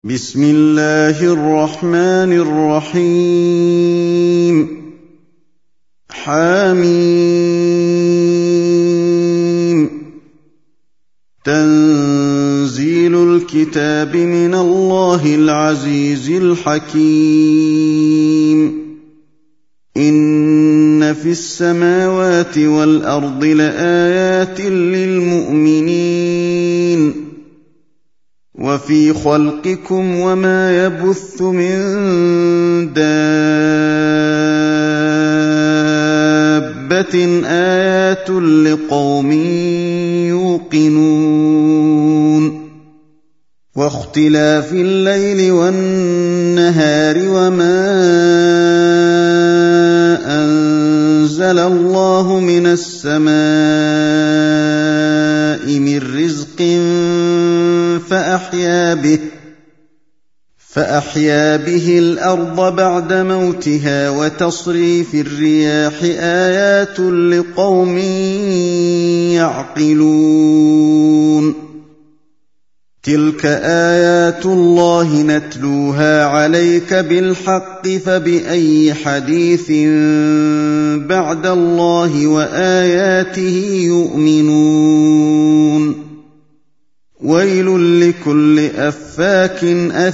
بسم الله الرحمن الرحيم حم تنزيل الكتاب من الله العزيز الحكيم إن في السماوات والأرض لآيات للمؤمنين وفي خلقكم وما يبث من دابة آيات لقوم يوقنون واختلاف الليل والنهار وما أنزل الله من السماء من رزق فأحيا به الأرض بعد موتها وتصريف الرياح آيات لقوم يعقلون تلك آيات الله نتلوها عليك بالحق فبأي حديث بعد الله وآياته يؤمنون ويل لكل أفاك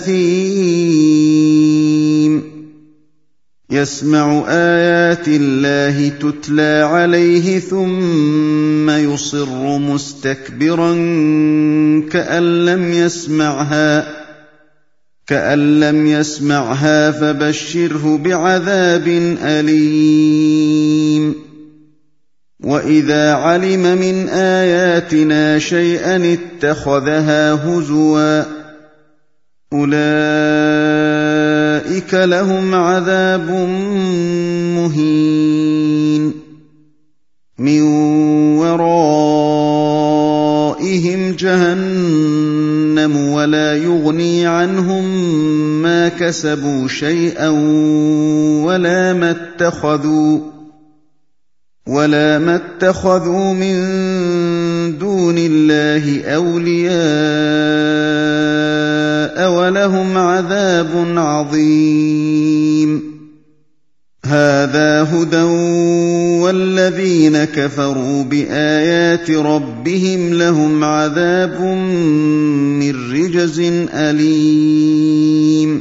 أثيم يسمع آيات الله تتلى عليه ثم يصر مستكبرا كأن لم يسمعها فبشره بعذاب أليم وإذا علم من آياتنا شيئا اتخذها هزوا أولئك لهم عذاب مهين من ورائهم جهنم ولا يغني عنهم ما كسبوا شيئا ولا ما اتخذوا من دون الله أولياء ولهم عذاب عظيم هذا هدى والذين كفروا بآيات ربهم لهم عذاب من رجز أليم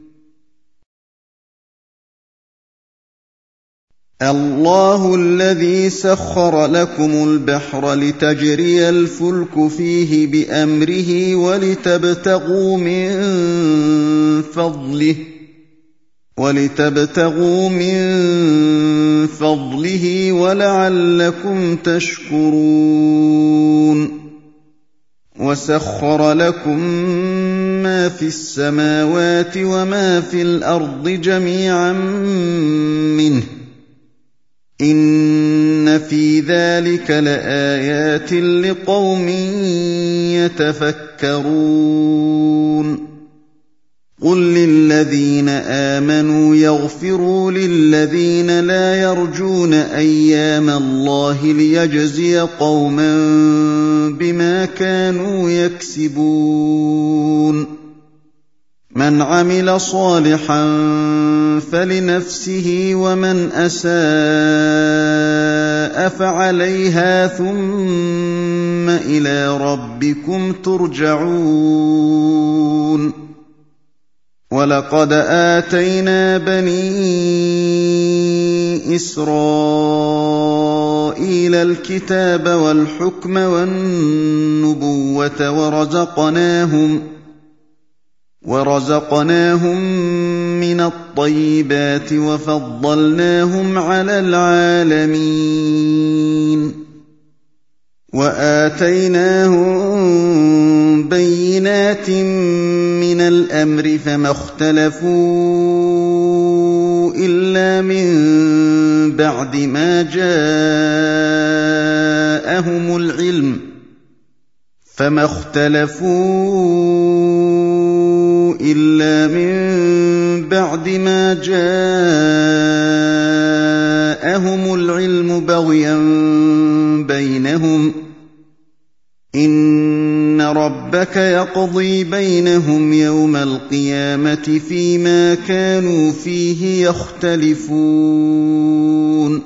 الله الذي سخر لكم البحر لتجري الفلك فيه بأمره ولتبتغوا من فضله ولعلكم تشكرون وسخر لكم ما في السماوات وما في الأرض جميعا منه إن في ذلك لآيات لقوم يتفكرون قل للذين آمنوا يغفروا للذين لا يرجون أيام الله ليجزي قوما بما كانوا يكسبون من عمل صالحا فلنفسه ومن أساء فعليها ثم إلى ربكم ترجعون ولقد آتينا بني إسرائيل الكتاب والحكم والنبوة ورزقناهم من الطيبات وفضلناهم على العالمين وآتيناهم بينات من الأمر فما اختلفوا إلا من بعد ما جاءهم العلم بغيا بينهم إن ربك ربك يقضي بينهم يوم القيامة فيما كانوا فيه يختلفون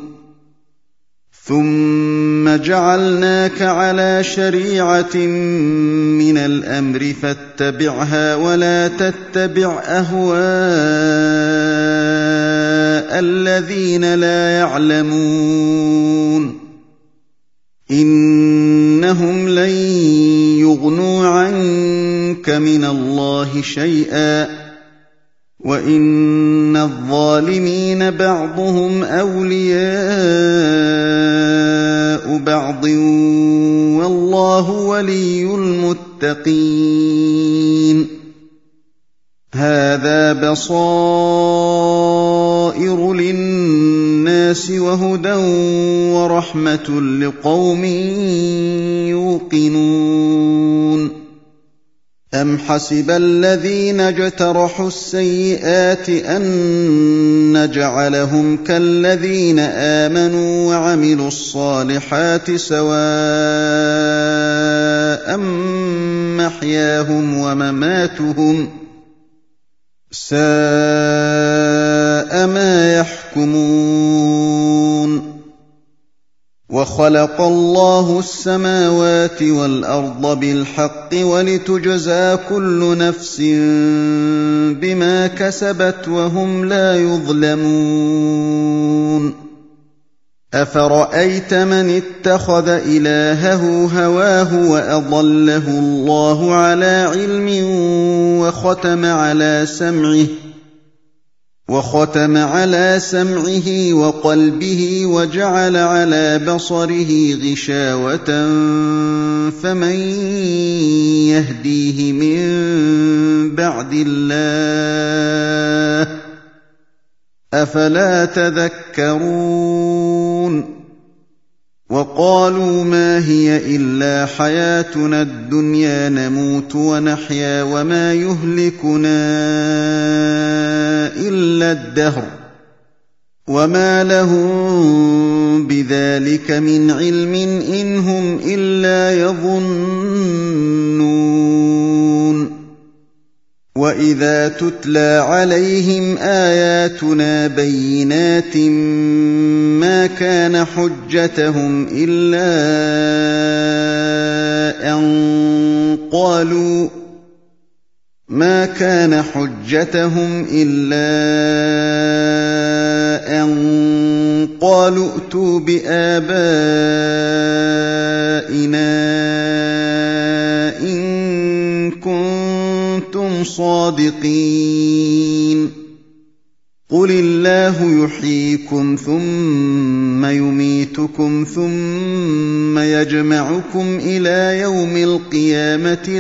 ثم جعلناك على شريعة من الأمر فاتبعها ولا تتبع أهواء الذين لا يعلمون إنهم لن يغنوا عنك من الله شيئا وإن الظالمين بعضهم أولياء بعض والله ولي المتقين هذا بصائر للناس وهدى ورحمة لقوم يوقنون أم حسب الذين اجترحوا السيئات أن نجعلهم كالذين آمنوا وعملوا الصالحات سواء محياهم ومماتهم ساء ما يحكمون وخلق الله السماوات والأرض بالحق ولتجزى كل نفس بما كسبت وهم لا يظلمون أفرأيت من اتخذ إلهه هواه وأضله الله على علم وختم على سمعه وقلبه وجعل على بصره غشاوة فمن يهديه من بعد الله أفلا تذكرون وقالوا ما هي إلا حياتنا الدنيا نموت ونحيا وما يهلكنا إلا الدهر وما لهم بذلك من علم إن هم إلا يظنون وإذا تتلى عليهم آياتنا بينات ما كان حجتهم إلا أن قالوا ائتوا بآبائنا إن كنتم صادقين قل الله يحييكم ثم يميتكم ثم يجمعكم إلى يوم القيامة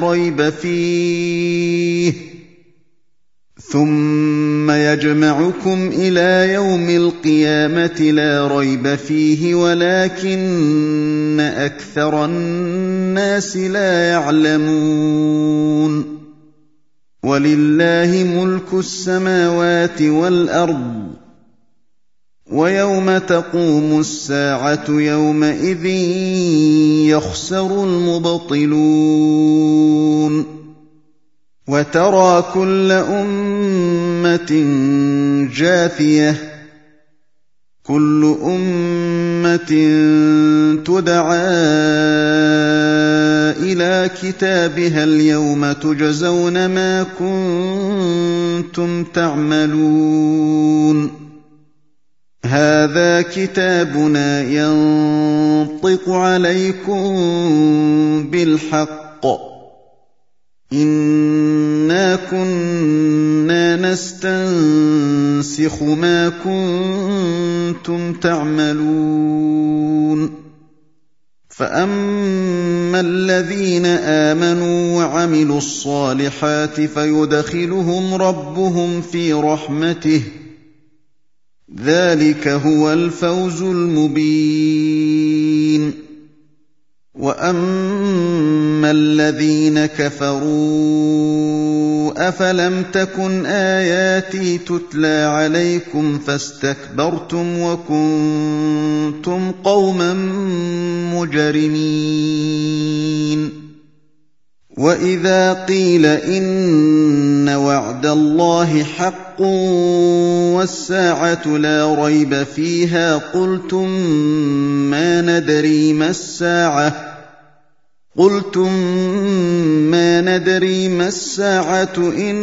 لا ريب فيه ولكن أكثر الناس لا يعلمون ولله ملك السماوات والأرض ويوم تقوم الساعة يومئذ يخسر المبطلون وترى كل أمة جاثية كل أمة تدعى إلى كتابها اليوم تجزون ما كنتم تعملون هذا كتابنا ينطق عليكم بالحق إنا كنا نستنسخ ما كنتم تعملون فأما الذين آمنوا وعملوا الصالحات فيدخلهم ربهم في رحمته ذلك هو الفوز المبين وأما الذين كفروا أفلم تكن آياتي تتلى عليكم فاستكبرتم وكنتم قوما مجرمين وَإِذَا قِيلَ إِنَّ وَعْدَ اللَّهِ حَقٌّ وَالسَّاعَةُ لَا رَيْبَ فِيهَا قُلْتُم مَّا نَدْرِي مَا السَّاعَةُ إِن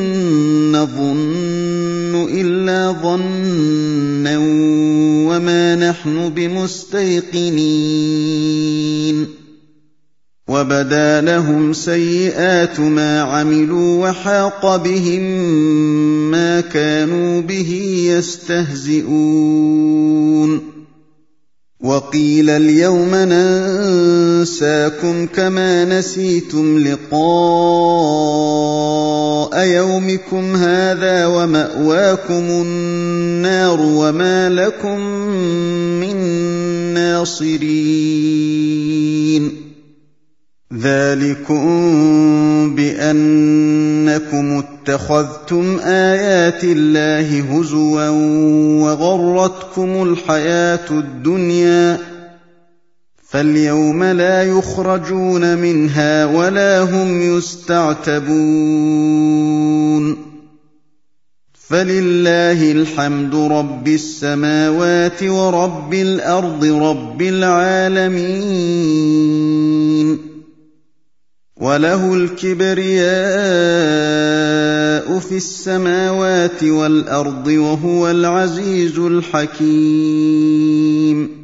نَّظُنُّ إِلَّا ظَنًّا وَمَا نَحْنُ بِمُسْتَيْقِنِينَ وَبَدَا لَهُمْ سَيِّئَاتُ مَا عَمِلُوا وَحَاقَ بِهِم مَّا كَانُوا بِهِ يَسْتَهْزِئُونَ وَقِيلَ الْيَوْمَ نَنسَاكُمْ كَمَا نَسِيتُمْ لِقَاءَ يَوْمِكُمْ هَٰذَا وَمَأْوَاكُمُ النَّارُ وَمَا لَكُم مِّن نَّاصِرِينَ ذَٰلِكُم بِأَنَّكُمُ اتَّخَذْتُمْ آيَاتِ اللَّهِ هُزُوًا وَغَرَّتْكُمُ الْحَيَاةُ الدُّنْيَا فَالْيَوْمَ لَا يُخْرَجُونَ مِنْهَا وَلَا هُمْ يُسْتَعْتَبُونَ فَلِلَّهِ الْحَمْدُ رَبِّ السَّمَاوَاتِ وَرَبِّ الْأَرْضِ رَبِّ الْعَالَمِينَ وَلَهُ الْكِبْرِيَاءُ فِي السَّمَاوَاتِ وَالْأَرْضِ وَهُوَ الْعَزِيزُ الْحَكِيمُ